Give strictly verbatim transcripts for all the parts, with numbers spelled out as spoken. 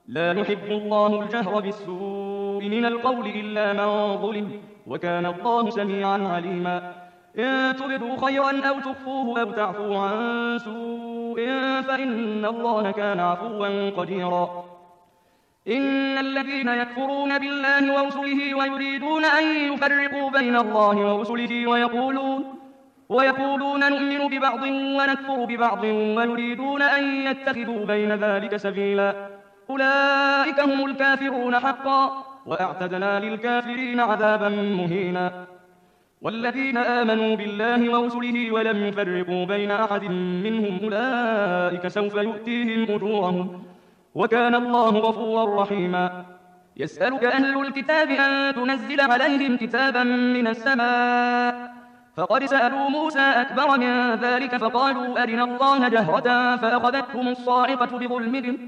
لا يحب الله الجهر بالسوء من القول إلا من ظلم، وكان الله سميعا عليما. إن تبدوا خيرا أو تخفوه أو تعفوا عن سوء فإن الله كان عفوا قديرا. إن الذين يكفرون بالله ورسله ويريدون أن يفرقوا بين الله ورسله ويقولون, ويقولون نؤمن ببعض ونكفر ببعض ويريدون أن يتخذوا بين ذلك سبيلا، أولئك هم الكافرون حقا، وأعتدنا للكافرين عذابا مهينا. والذين آمنوا بالله ورسله ولم يفرقوا بين أحد منهم أولئك سوف يؤتيهم أجورهم، وكان الله غفورا رحيما. يسألك أهل الكتاب أن تنزل عليهم كتابا من السماء، فقد سألوا موسى أكبر من ذلك فقالوا أرنا الله جهرة فأخذتهم الصاعقة بظلمهم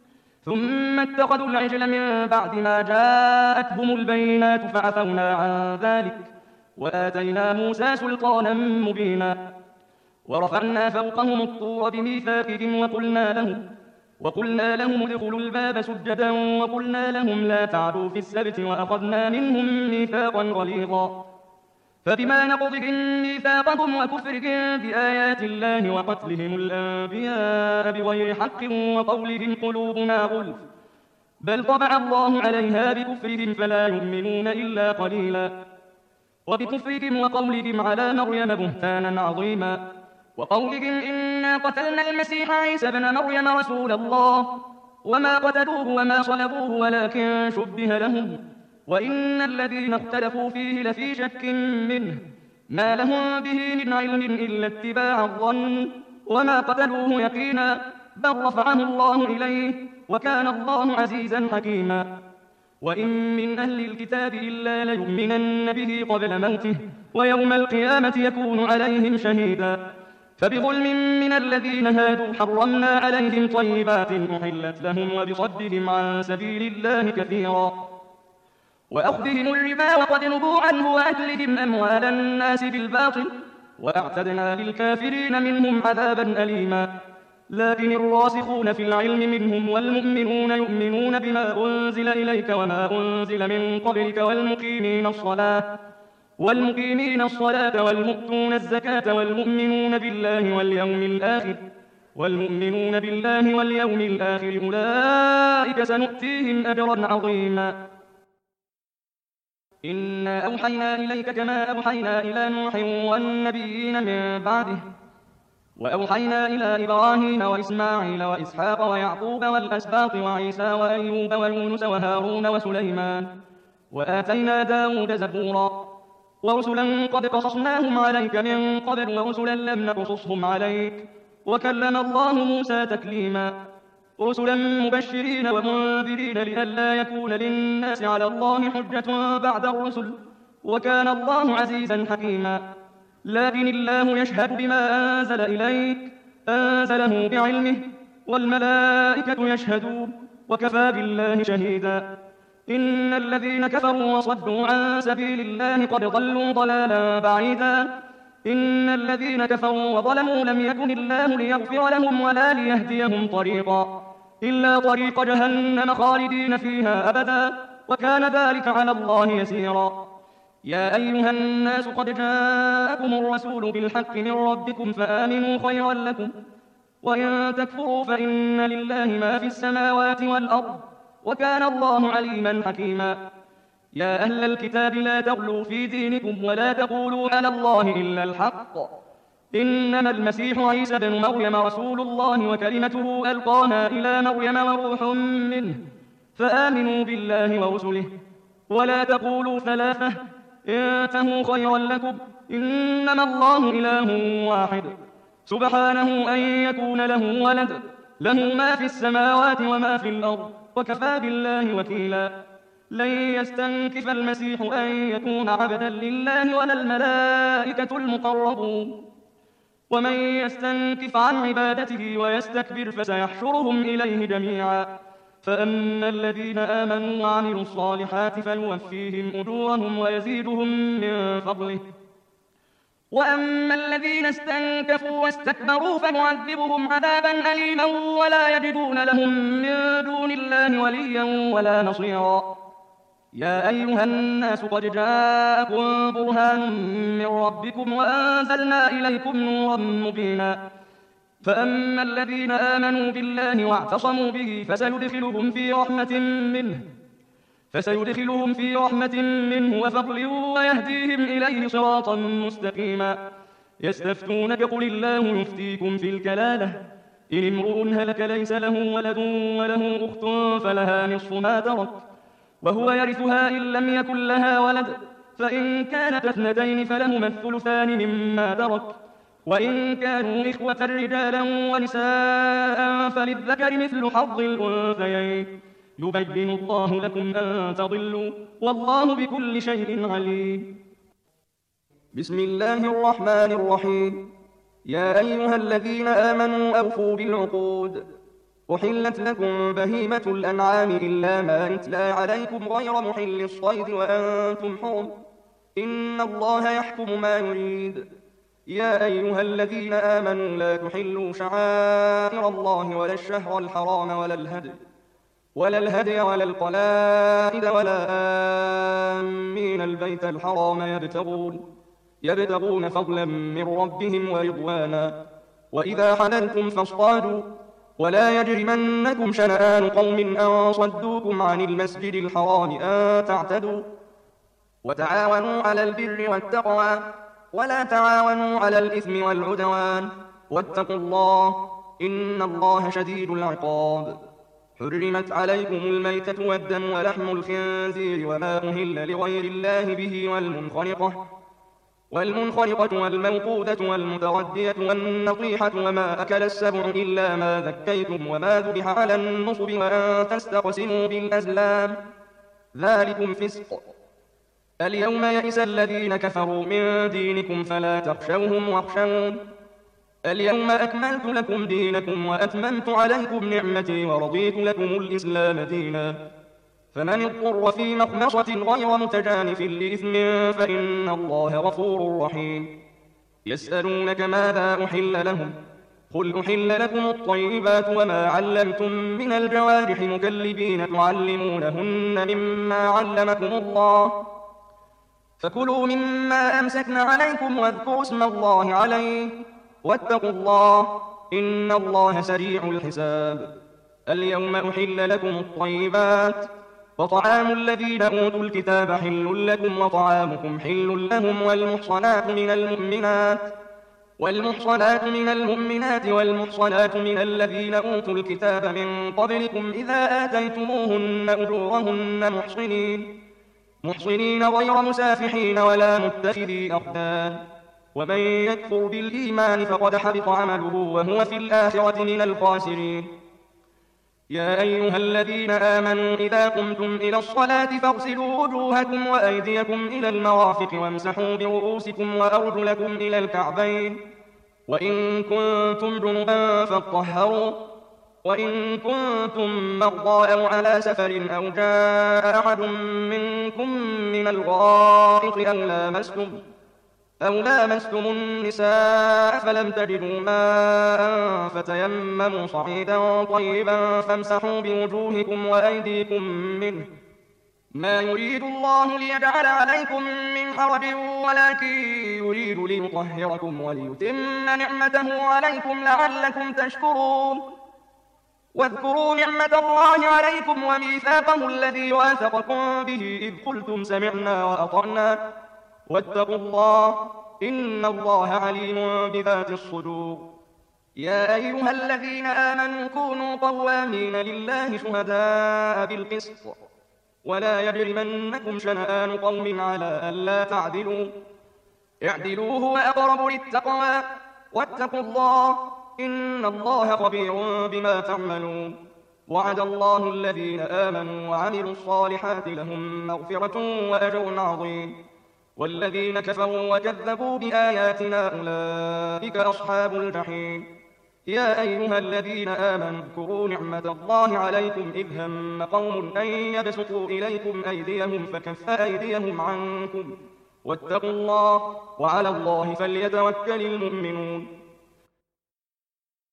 ثم اتخذوا العجل من بعد ما جاءتهم البينات فعفونا عن ذلك وآتينا موسى سلطانا مبينا. ورفعنا فوقهم الطور بميثاقهم وقلنا لهم وقلنا لهم ادخلوا الباب سجدا وقلنا لهم لا تعدوا في السبت وأخذنا منهم ميثاقا غليظا. فبما نقضهم ميثاقهم وكفرهم بآيات الله وقتلهم الأنبياء بغير حق وقولهم قلوبنا غلف بل طبع الله عليها بكفرهم فلا يؤمنون إلا قليلا. وبكفرهم وقولهم على مريم بهتانا عظيما، وقولهم إنا قتلنا المسيح عيسى ابن مريم رسول الله وما قتلوه وما صلبوه ولكن شبه لهم، وإن الذين اختلفوا فيه لفي شك منه ما لهم به من علم إلا اتباع الظن وما قتلوه يقينا بل رفعه الله إليه وكان الله عزيزا حكيما. وإن من أهل الكتاب إلا ليؤمنن به قبل موته ويوم القيامة يكون عليهم شهيدا. فبظلم من الذين هادوا حرمنا عليهم طيبات أحلت لهم وبصدهم عن سبيل الله كثيرا وأخذهم الربا وقد نهوا عنه وأكلهم أموال الناس بالباطل وأعتدنا للكافرين منهم عذابا أليما. لكن الراسخون في العلم منهم والمؤمنون يؤمنون بما أنزل إليك وما أنزل من قبلك والمقيمين الصلاة والمقيمين الصلاة والمؤتون الزكاة والمؤمنون بالله واليوم الآخر والمؤمنون بالله واليوم الآخر أولئك سنؤتيهم أجرا عظيما. إنا أوحينا إليك كما أوحينا إلى نوح والنبيين من بعده وأوحينا إلى إبراهيم وإسماعيل وإسحاق ويعقوب والأسباط وعيسى وأيوب ويونس وهارون وسليمان وآتينا داود زبورا. ورسلا قد قصصناهم عليك من قبل ورسلا لم نقصصهم عليك وكلم الله موسى تكليما. رسلا مبشرين ومنذرين لئلا يكون للناس على الله حجة بعد الرسل وكان الله عزيزا حكيما. لكن الله يشهد بما أنزل إليك أنزله بعلمه والملائكة يشهدون وكفى بالله شهيدا. إن الذين كفروا وصدوا عن سبيل الله قد ضلوا ضلالا بعيدا. إن الذين كفروا وظلموا لم يكن الله ليغفر لهم ولا ليهديهم طريقا إلا طريق جهنم خالدين فيها أبدا وكان ذلك على الله يسيرا. يا أيها الناس قد جاءكم الرسول بالحق من ربكم فآمنوا خيرا لكم وإن تكفروا فإن لله ما في السماوات والأرض وكان الله عليما حكيما. يا أهل الكتاب لا تغلوا في دينكم ولا تقولوا على الله إلا الحق إنما المسيح عيسى بن مريم رسول الله وكلمته ألقاها إلى مريم وروح منه فآمنوا بالله ورسله ولا تقولوا ثلاثة انتهوا خيرا لكم إنما الله إله واحد سبحانه أن يكون له ولد له ما في السماوات وما في الأرض وكفى بالله وكيلا. لن يستنكف المسيح أن يكون عبدا لله ولا الملائكة المقربون ومن يستنكف عن عبادته ويستكبر فسيحشرهم إليه جميعا. فأما الذين آمنوا وعملوا الصالحات فيوفيهم أجورهم ويزيدهم من فضله وأما الذين استنكفوا واستكبروا فمعذبهم عذابا أليما ولا يجدون لهم من دون الله الله وليا ولا نصيرا. يا أيها الناس قد جاءكم برهان من ربكم وأنزلنا إليكم نورا مبينا. فأما الذين آمنوا بالله واعتصموا به فسيدخلهم في رحمة منه فسيدخلهم في رحمة منه وفضل ويهديهم إليه صراطا مستقيما. يستفتونك قل الله يفتيكم في الكلالة إن امرؤ هلك ليس له ولد وله أخت فلها نصف ما ترك وهو يرثها إن لم يكن لها ولد فإن كانت اثنتين فلهما الثلثان مما ترك وإن كانوا إخوة رجالا ونساء فللذكر مثل حظ الأنثيين يبين الله لكم أن تضلوا والله بكل شيء عليم. بسم الله الرحمن الرحيم. يا أيها الذين آمنوا أوفوا بالعقود. أحلت لكم بهيمة الأنعام إلا ما يتلى عليكم غير محل الصيد وأنتم حرم إن الله يحكم ما يريد. يا أيها الذين آمنوا لا تحلوا شعائر الله ولا الشهر الحرام ولا الهدي ولا الهدي ولا القلائد ولا آمين البيت الحرام يبتغون يبتغون فضلا من ربهم ورضوانا. وإذا حللتم فاصطادوا ولا يجرمنكم شنآن قوم أن صدوكم عن المسجد الحرام أن تعتدوا. وتعاونوا على البر والتقوى ولا تعاونوا على الإثم والعدوان واتقوا الله إن الله شديد العقاب. حرمت عليكم الميتة والدم ولحم الخنزير وما أهل لغير الله به والمنخنقة والمنخنقة والموقوذة والمتردية والنطيحة وما أكل السبع إلا ما ذكيتم وما ذبح على النصب وأن تستقسموا بالأزلام ذلكم فسق. اليوم يئس الذين كفروا من دينكم فلا تخشوهم واخشون. اليوم أكملت لكم دينكم وأتممت عليكم نعمتي ورضيت لكم الإسلام دينا. فمن اضطر في مخمصة غير متجانف لإثم فإن الله غفور رحيم. يسألونك ماذا أحل لهم قل أحل لكم الطيبات وما علمتم من الجوارح مكلبين تعلمونهن مما علمكم الله فكلوا مما أمسكن عليكم واذكروا اسم الله عليه واتقوا الله إن الله سريع الحساب. اليوم أحل لكم الطيبات وطعام الذين أوتوا الكتاب حل لكم وطعامكم حل لهم والمحصنات من المؤمنات والمحصنات من المؤمنات والمحصنات من الذين أوتوا الكتاب من قبلكم إذا آتيتموهن أجورهن محصنين محصنين غير مسافحين ولا متخذي أخدان. ومن يكفر بالإيمان فقد حبط عمله وهو في الآخرة من الخاسرين. يا أيها الذين آمنوا إذا قمتم إلى الصلاة فاغسلوا وجوهكم وأيديكم إلى المرافق وامسحوا برؤوسكم وأرجلكم إلى الكعبين وإن كنتم جنبا فاطهروا وإن كنتم مرضى أو على سفر أو جاء أحد منكم من الغائط أو لامستم أو لامستم النساء فلم تجدوا ماء فتيمموا صعيدا طيبا فامسحوا بوجوهكم وأيديكم منه ما يريد الله ليجعل عليكم من حرج ولكن يريد ليطهركم وليتم نعمته عليكم لعلكم تشكرون. واذكروا نعمة الله عليكم وميثاقه الذي واثقكم به إذ قلتم سمعنا وأطعنا واتقوا الله إن الله عليم بذات الصدور. يا أيها الذين آمنوا كونوا قوامين لله شهداء بالقسط ولا يجرمنكم شنآن قوم على ألا تعدلوا اعدلوا هو أقرب للتقوى واتقوا الله إن الله خبير بما تعملون. وعد الله الذين آمنوا وعملوا الصالحات لهم مغفرة وأجر عظيم والذين كفروا وكذبوا بآياتنا أولئك أصحاب الجحيم. يا أيها الذين آمنوا اذكروا نعمة الله عليكم إذ هم قوم أن يبسطوا إليكم أيديهم فكف أيديهم عنكم واتقوا الله وعلى الله فليتوكل المؤمنون.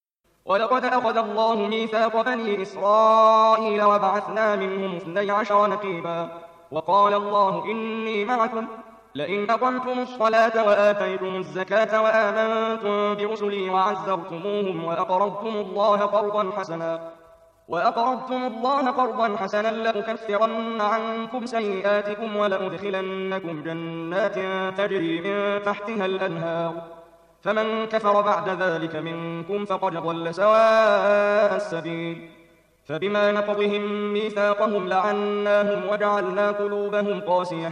ولقد أخذ الله ميثاق بني إسرائيل وبعثنا منهم اثني عشر نقيبا وقال الله إني معكم لئن أقمتم الصلاة وآتيتم الزكاة وآمنتم برسلي وعزرتموهم وأقرضتم الله قرضا حسنا وأقرضتم الله قرضا حسنا لأكفرن عنكم سيئاتكم ولأدخلنكم جنات تجري من تحتها الأنهار فمن كفر بعد ذلك منكم فقد ضل سواء السبيل فبما نقضهم ميثاقهم لعناهم وجعلنا قلوبهم قاسية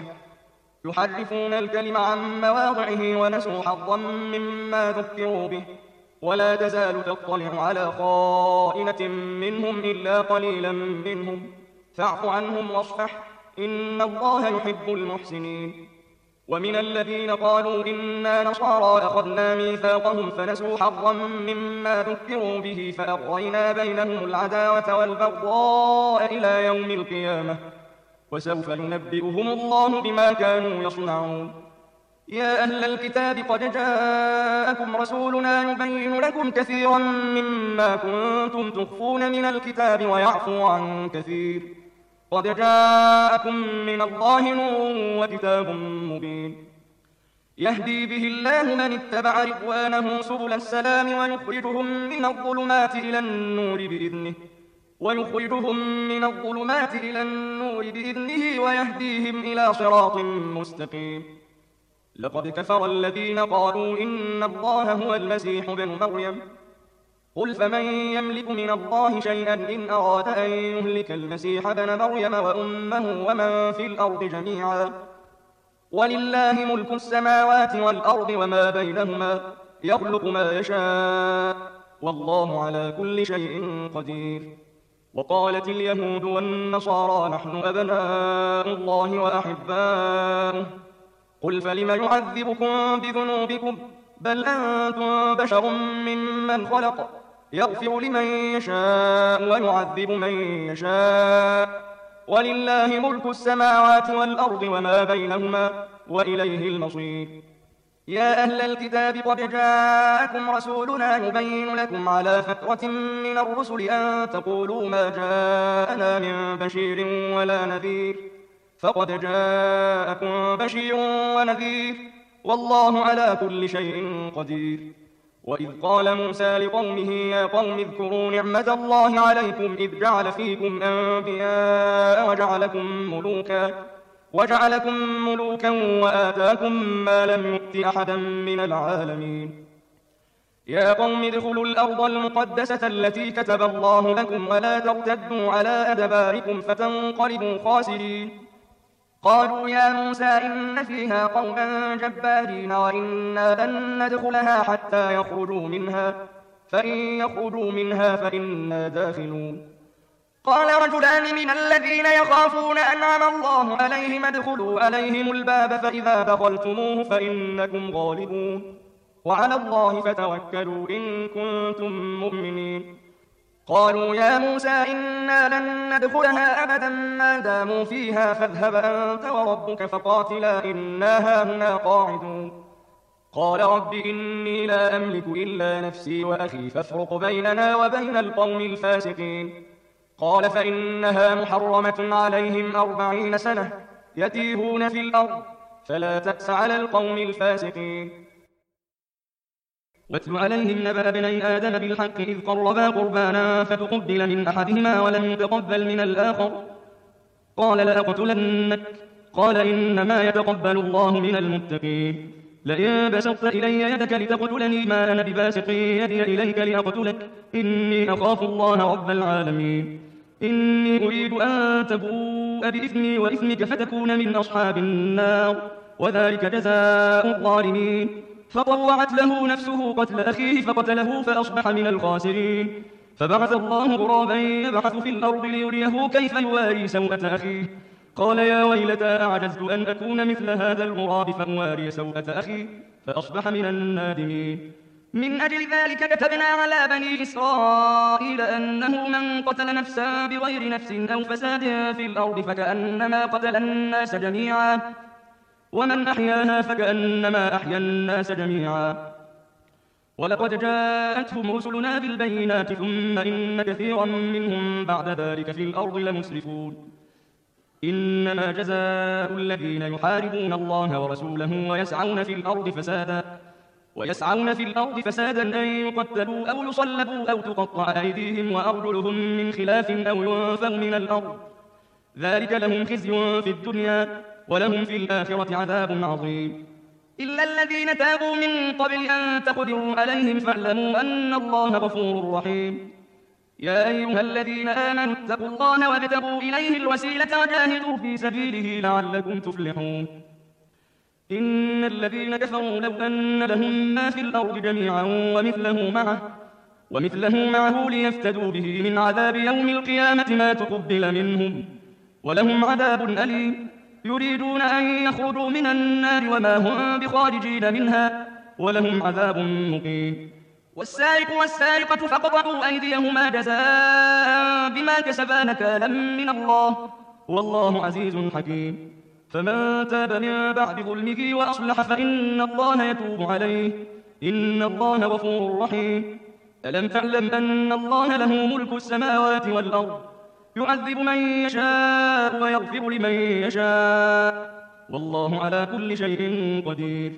يحرفون الكلم عن مواضعه ونسوا حظا مما ذكروا به ولا تزال تطلع على خائنة منهم إلا قليلا منهم فاعف عنهم واصفح إن الله يحب المحسنين ومن الذين قالوا إنا نصارى أخذنا ميثاقهم فنسوا حظا مما ذكروا به فأغرينا بينهم العداوة والبغضاء إلى يوم القيامة وسوف ينبئهم الله بما كانوا يصنعون يا أهل الكتاب قد جاءكم رسولنا يبين لكم كثيرا مما كنتم تخفون من الكتاب ويعفو عن كثير قد جاءكم من الله نور وكتاب مبين يهدي به الله من اتبع رضوانه سبل السلام ويخرجهم من الظلمات إلى النور بإذنه ويخرجهم من الظلمات إلى النور بإذنه ويهديهم إلى صراط مستقيم لقد كفر الذين قالوا إن الله هو المسيح ابن مريم قل فمن يملك من الله شيئا إن أراد أن يهلك المسيح ابن مريم وأمه ومن في الأرض جميعا ولله ملك السماوات والأرض وما بينهما يخلق ما يشاء والله على كل شيء قدير وقالت اليهود والنصارى نحن أبناء الله وأحباؤه قل فلم يعذبكم بذنوبكم بل أنتم بشر ممن خلق يغفر لمن يشاء ويعذب من يشاء ولله ملك السماوات والأرض وما بينهما وإليه المصير يا أهل الكتاب قد جاءكم رسولنا يبين لكم على فترة من الرسل أن تقولوا ما جاءنا من بشير ولا نذير فقد جاءكم بشير ونذير والله على كل شيء قدير وإذ قال موسى لقومه يا قوم اذكروا نعمة الله عليكم إذ جعل فيكم أنبياء وجعلكم ملوكا وجعلكم ملوكا وآتاكم ما لم يؤت أحدا من العالمين يا قوم ادخلوا الأرض المقدسة التي كتب الله لكم ولا ترتدوا على أدباركم فتنقلبوا خاسرين قالوا يا موسى إن فيها قوما جبارين وإنا لن ندخلها حتى يخرجوا منها فإن يخرجوا منها فإنا داخلون قال رجلان من الذين يخافون أنعم الله عليهم ادخلوا عليهم الباب فإذا دخلتموه فإنكم غالبون وعلى الله فتوكلوا إن كنتم مؤمنين قالوا يا موسى إنا لن ندخلها أبدا ما داموا فيها فاذهب أنت وربك فقاتلا إنا هاهنا قاعدون قال رب إني لا أملك إلا نفسي وأخي فافرق بيننا وبين القوم الفاسقين قال فإنها محرمة عليهم أربعين سنة يتيهون في الأرض فلا تأس على القوم الفاسقين واتل عليهم نبأ ابني آدم بالحق إذ قربا قربانا فتقبل من أحدهما ولم يتقبل من الآخر قال لأقتلنك قال إنما يتقبل الله من المتقين لئن بسطت إلي يدك لتقتلني ما أنا بباسط يدي إليك لأقتلك إني أخاف الله رب العالمين إني أريد أن تبوء بإثمي وإثمك فتكون من أصحاب النار وذلك جزاء الظالمين فطوعت له نفسه قتل أخيه فقتله فأصبح من الخاسرين فبعث الله غرابا يبحث في الأرض ليريه كيف يواري سوءة أخيه قال يا ويلتى أعجزت أن أكون مثل هذا الغراب فأواري سوءة أخي فأصبح من النادمين من أجل ذلك كتبنا على بني إسرائيل أنه من قتل نفسا بغير نفس أو فساد في الأرض فكأنما قتل الناس جميعا ومن أحياها فكأنما أحيا الناس جميعا ولقد جاءتهم رسلنا بالبينات ثم إن كثيرا منهم بعد ذلك في الأرض لمسرفون إنما جزاء الذين يحاربون الله ورسوله ويسعون في الأرض فسادا ويسعون في الأرض فسادا أن يقتلوا أو يصلبوا أو تقطع أيديهم وأرجلهم من خلاف أو ينفوا من الأرض ذلك لهم خزي في الدنيا ولهم في الآخرة عذاب عظيم إلا الذين تابوا من قبل أن تقدروا عليهم فاعلموا أن الله غفور رحيم يا أيها الذين آمنوا اتقوا الله وابتغوا إليه الوسيلة وجاهدوا في سبيله لعلكم تفلحون إن الذين كفروا لو أن لهم ما في الأرض جميعا ومثله معه ومثله معه ليفتدوا به من عذاب يوم القيامة ما تقبل منهم ولهم عذاب أليم يريدون أن يخرجوا من النار وما هم بخارجين منها ولهم عذاب مقيم والسارق والسارقة فاقطعوا أيديهما جزاء بما كسبا نكالا من الله والله عزيز حكيم فمن تاب من بعد ظلمه وأصلح فإن الله يتوب عليه إن الله غفور رحيم ألم تعلم أن الله له ملك السماوات والأرض يعذب من يشاء ويغفر لمن يشاء والله على كل شيء قدير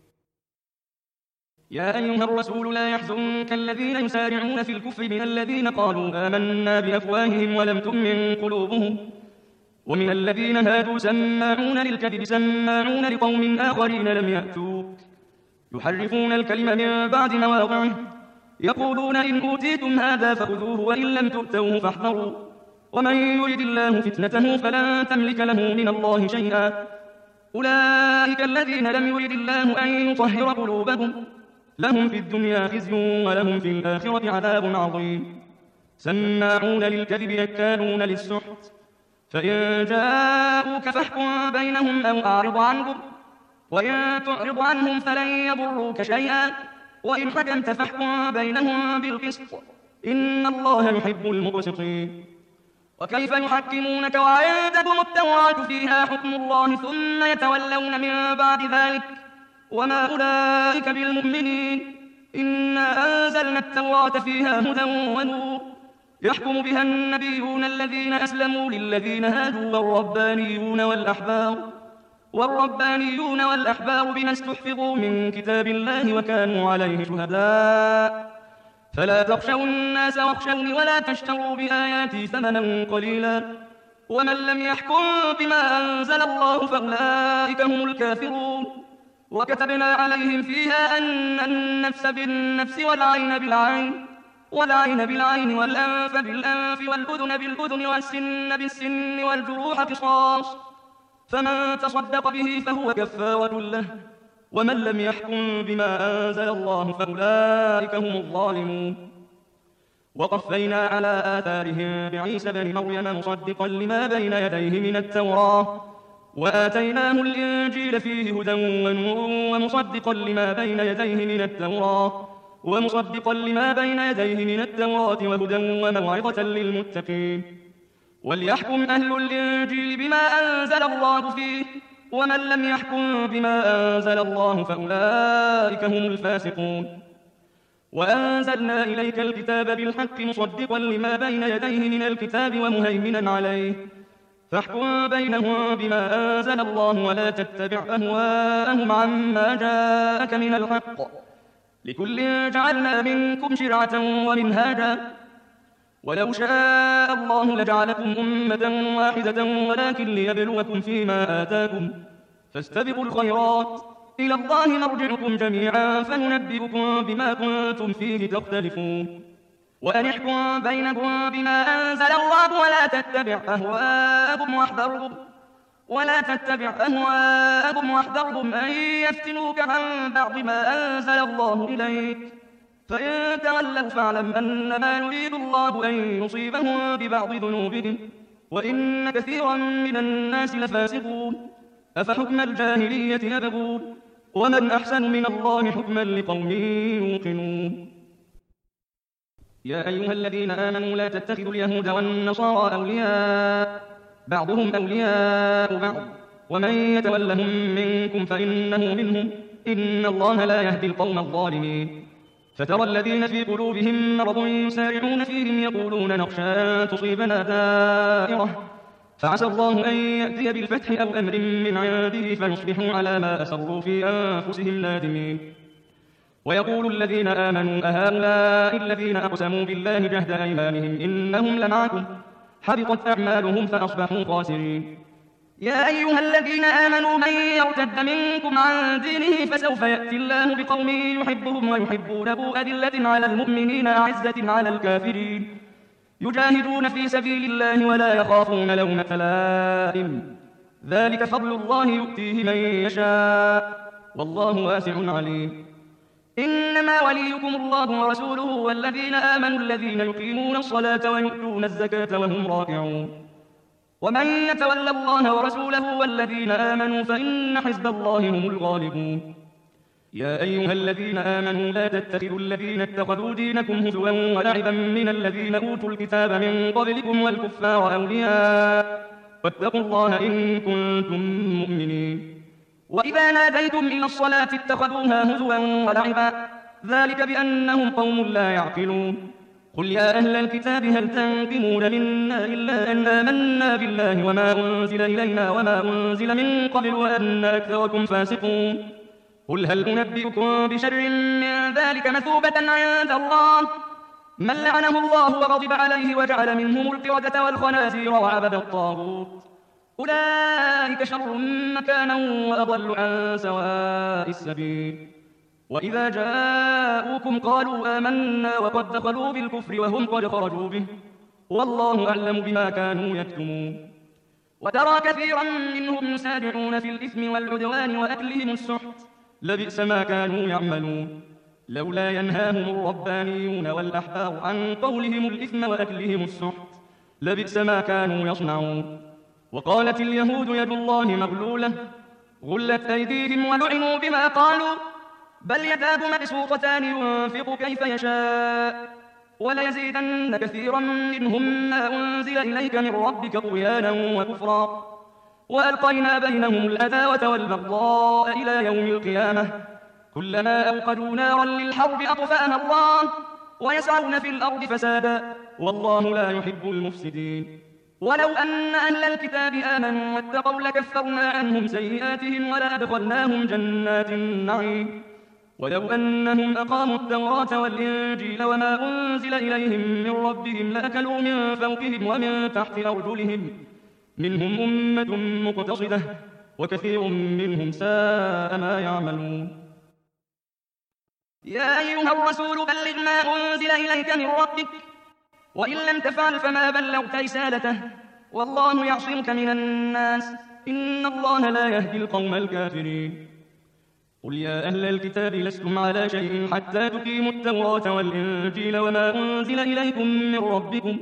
يا أيها الرسول لا يحزنك الذين يسارعون في الكفر من الذين قالوا آمنا بأفواههم ولم تؤمن قلوبهم ومن الذين هادوا سماعون للكذب سماعون لقوم آخرين لم يأتوك يحرفون الكلم من بعد مواضعه يقولون إن أوتيتم هذا فخذوه وإن لم تؤتوه فاحذروا ومن يرد الله فتنته فلن تملك له من الله شيئا أولئك الذين لم يرد الله أن يطهر قلوبهم لهم في الدنيا خزي ولهم في الآخرة عذاب عظيم سماعون للكذب يكالون للسحت فإن جاءوك فاحكم بينهم أو أعرض عنهم وإن تعرض عنهم فلن يضروك شيئا وإن حكمت فاحكم بينهم بالقسط إن الله يحب المقسطين وكيف يحكمونك وعندهم التوراة فيها حكم الله ثم يتولون من بعد ذلك وما أولئك بالمؤمنين إنا أنزلنا التوراة فيها هدى ونور يحكم بها النبيون الذين أسلموا للذين هادوا والربانيون والأحبار والربانيون والأحبار بما استحفظوا من كتاب الله وكانوا عليه شهداء فلا تخشوا الناس واخشوني ولا تشتروا بآياتي ثمنا قليلا ومن لم يحكم بما أنزل الله فأولئك هم الكافرون وكتبنا عليهم فيها أن النفس بالنفس والعين بالعين والعين بالعين والأنف بالأنف والأذن بالأذن والسن بالسن والجروح قصاص فمن تصدق به فهو كفارة له ومن لم يحكم بما أنزل الله فأولئك هم الظالمون وقفينا على آثارهم بعيسى بن مريم مصدقا لما بين يديه من التوراة وآتيناه الإنجيل فيه هدى ونور ومصدقا لما بين يديه من التوراة ومصدقا لما بين يديه من التوراة وهدى وموعظة للمتقين وليحكم أهل الإنجيل بما أنزل الله فيه ومن لم يحكم بما أنزل الله فأولئك هم الفاسقون وأنزلنا إليك الكتاب بالحق مصدقا لما بين يديه من الكتاب ومهيمنا عليه فاحكم بينهم بما أنزل الله ولا تتبع أهواءهم عما جاءك من الحق لكل جعلنا منكم شرعة ومنهاجا ولو شاء الله لجعلكم أمة واحدة ولكن ليبلوكم فيما آتاكم فاستبقوا الخيرات إلى الله مرجعكم جميعا فننبئكم بما كنتم فيه تختلفون وأن احكم بينكم بما أنزل الله ولا تتبع أهواءكم واحذرهم ولا تتبع أهواءكم واحذرهم أن يفتنوك عن بعض ما أنزل الله إليك فإن تولوا فاعلم أنما يريد الله أن يصيبهم ببعض ذنوبهم وإن كثيرا من الناس لفاسقون أفحكم الجاهلية يبغون ومن أحسن من الله حكما لقوم يوقنون يا أيها الذين آمنوا لا تتخذوا اليهود والنصارى أولياء بعضهم أولياء بعض ومن يتولهم منكم فإنه منهم إن الله لا يهدي القوم الظالمين فترى الذين في قلوبهم مرض يسارعون فيهم يقولون نخشى أن تصيبنا دائرة فعسى الله أن يأتي بالفتح أو أمر من عنده فيصبحوا على ما أسروا في أنفسهم نادمين. ويقول الذين آمنوا أهؤلاء الذين أقسموا بالله جهد أيمانهم إنهم لمعكم حبطت أعمالهم فأصبحوا خاسرين. يا أيها الذين آمنوا من يرتد منكم عن دينه فسوف يأتي الله بقوم يحبهم ويحبونه أذلة على المؤمنين أعزة على الكافرين يجاهدون في سبيل الله ولا يخافون لومة لائم ذلك فضل الله يؤتيه من يشاء والله واسع عليم. إنما وليكم الله ورسوله والذين آمنوا الذين يقيمون الصلاة ويؤتون الزكاة وهم راكعون. ومن يتول الله ورسوله والذين آمنوا فإن حزب الله هم الغالبون. يا أيها الذين آمنوا لا تتخذوا الذين اتخذوا دينكم هزوا ولعبا من الذين أوتوا الكتاب من قبلكم والكفار أولياء واتقوا الله إن كنتم مؤمنين. وإذا ناديتم إلى الصلاة اتخذوها هزوا ولعبا ذلك بأنهم قوم لا يعقلون. قل يا أهل الكتاب هل تنقمون منا إلا أن آمنا بالله وما أنزل إلينا وما أنزل من قبل وأن أكثركم فاسقون. قل هل أنبئكم بشر من ذلك مثوبة عند الله من لعنه الله وغضب عليه وجعل منهم القردة والخنازير وعبد الطاغوت أولئك شر مكانا وأضل عن سواء السبيل. وإذا جاءوكم قالوا آمنا وقد دخلوا بالكفر وهم قد خرجوا به والله أعلم بما كانوا يكتمون. وترى كثيرا منهم يسارعون في الإثم والعدوان وأكلهم السحت لبئس ما كانوا يعملون. لولا ينهاهم الربانيون والأحبار عن قولهم الإثم وأكلهم السحت لبئس ما كانوا يصنعون. وقالت اليهود يد الله مغلولة غلت أيديهم ولعنوا بما قالوا بل يداه مبسوطتان ينفق كيف يشاء وليزيدن كثيرا منهم ما أنزل إليك من ربك طغيانا وكفرا وألقينا بينهم العداوة والبغضاء إلى يوم القيامة كلما أوقدوا نارا للحرب أطفأها الله ويسعون في الأرض فسادا والله لا يحب المفسدين. ولو أن أهل الكتاب آمنوا واتقوا لكفرنا عنهم سيئاتهم ولأدخلناهم جنات النعيم. ولو أنهم أقاموا التوراة والإنجيل وما أنزل إليهم من ربهم لأكلوا من فوقهم ومن تحت أرجلهم منهم أمة مقتصدة وكثير منهم ساء ما يعملون. يا أيها الرسول بلغ ما أنزل إليك من ربك وإن لم تفعل فما بلغت رسالته والله يعصمك من الناس إن الله لا يهدي القوم الكافرين. قل يا أهل الكتاب لستم على شيء حتى تقيموا التوراة والإنجيل وما أنزل إليكم من ربكم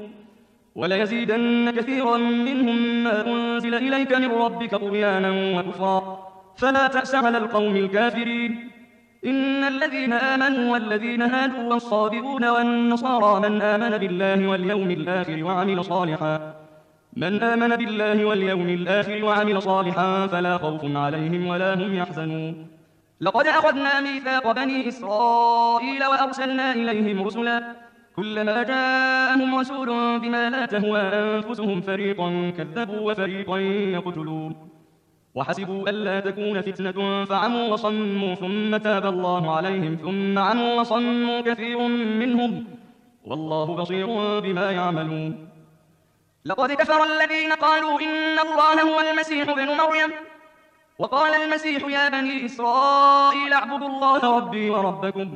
وليزيدن كثيرا منهم ما أنزل إليك من ربك طغيانا وكفرا فلا تأس على القوم الكافرين. إن الذين آمنوا والذين هادوا والصابئون والنصارى من آمن بالله واليوم الآخر وعمل صالحا من آمن بالله واليوم الآخر وعمل صالحا فلا خوف عليهم ولا هم يحزنون. لقد أخذنا ميثاق بني إسرائيل وأرسلنا إليهم رسلا كلما جاءهم رسول بما لا تهوى أنفسهم فريقا كذبوا وفريقا يقتلون. وحسبوا ألا تكون فتنة فعموا وصموا ثم تاب الله عليهم ثم عموا وصموا كثير منهم والله بصير بما يعملون. لقد كفر الذين قالوا إن الله هو المسيح ابن مريم وقال المسيح يا بني إسرائيل اعبدوا الله ربي وربكم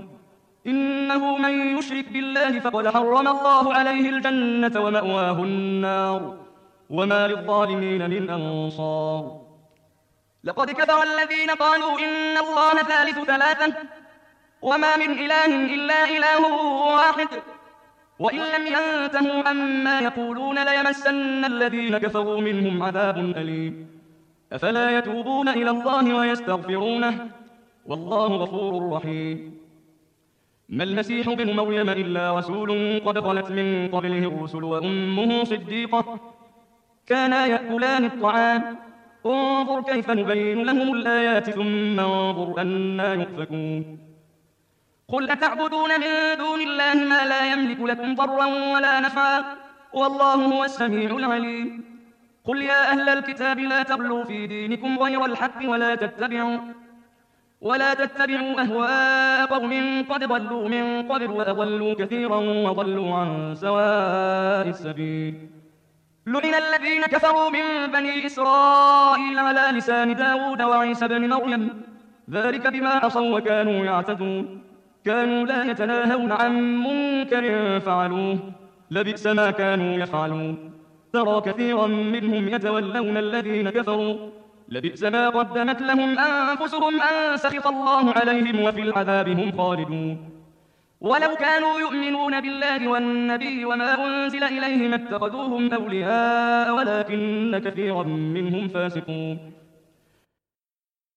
إنه من يشرك بالله فقد حرم الله عليه الجنة ومأواه النار وما للظالمين من أنصار. لقد كفر الذين قالوا إن الله ثالث ثلاثة وما من إله إلا إله واحد وإن لم ينتهوا عما يقولون ليمسن الذين كفروا منهم عذاب أليم. أفلا يتوبون إلى الله ويستغفرونه والله غفور رحيم. ما المسيح ابن مريم إلا رسول قد خلت من قبله الرسل وأمه صديقة كانا يأكلان الطعام انظر كيف نبين لهم الآيات ثم انظر أنا يؤفكون. قل أتعبدون من دون الله ما لا يملك لكم ضرا ولا نفعا والله هو السميع العليم قل يا أهل الكتاب لا تغلوا في دينكم غير الحق ولا تتبعوا ولا تتبعوا أهواء قوم قد ضلوا من قبل وأضلوا كثيرا وضلوا عن سواء السبيل لعن الذين كفروا من بني إسرائيل على لسان داود وعيسى بن مريم ذلك بما عصوا وكانوا يعتدون كانوا لا يتناهون عن منكر فعلوه لبئس ما كانوا يفعلون ترى كثيرا منهم يتولون الذين كفروا لبئس ما قدمت لهم أنفسهم أن سخط الله عليهم وفي العذاب هم خالدون ولو كانوا يؤمنون بالله والنبي وما أنزل إليه ما اتخذوهم أولياء ولكن كثيرا منهم فاسقون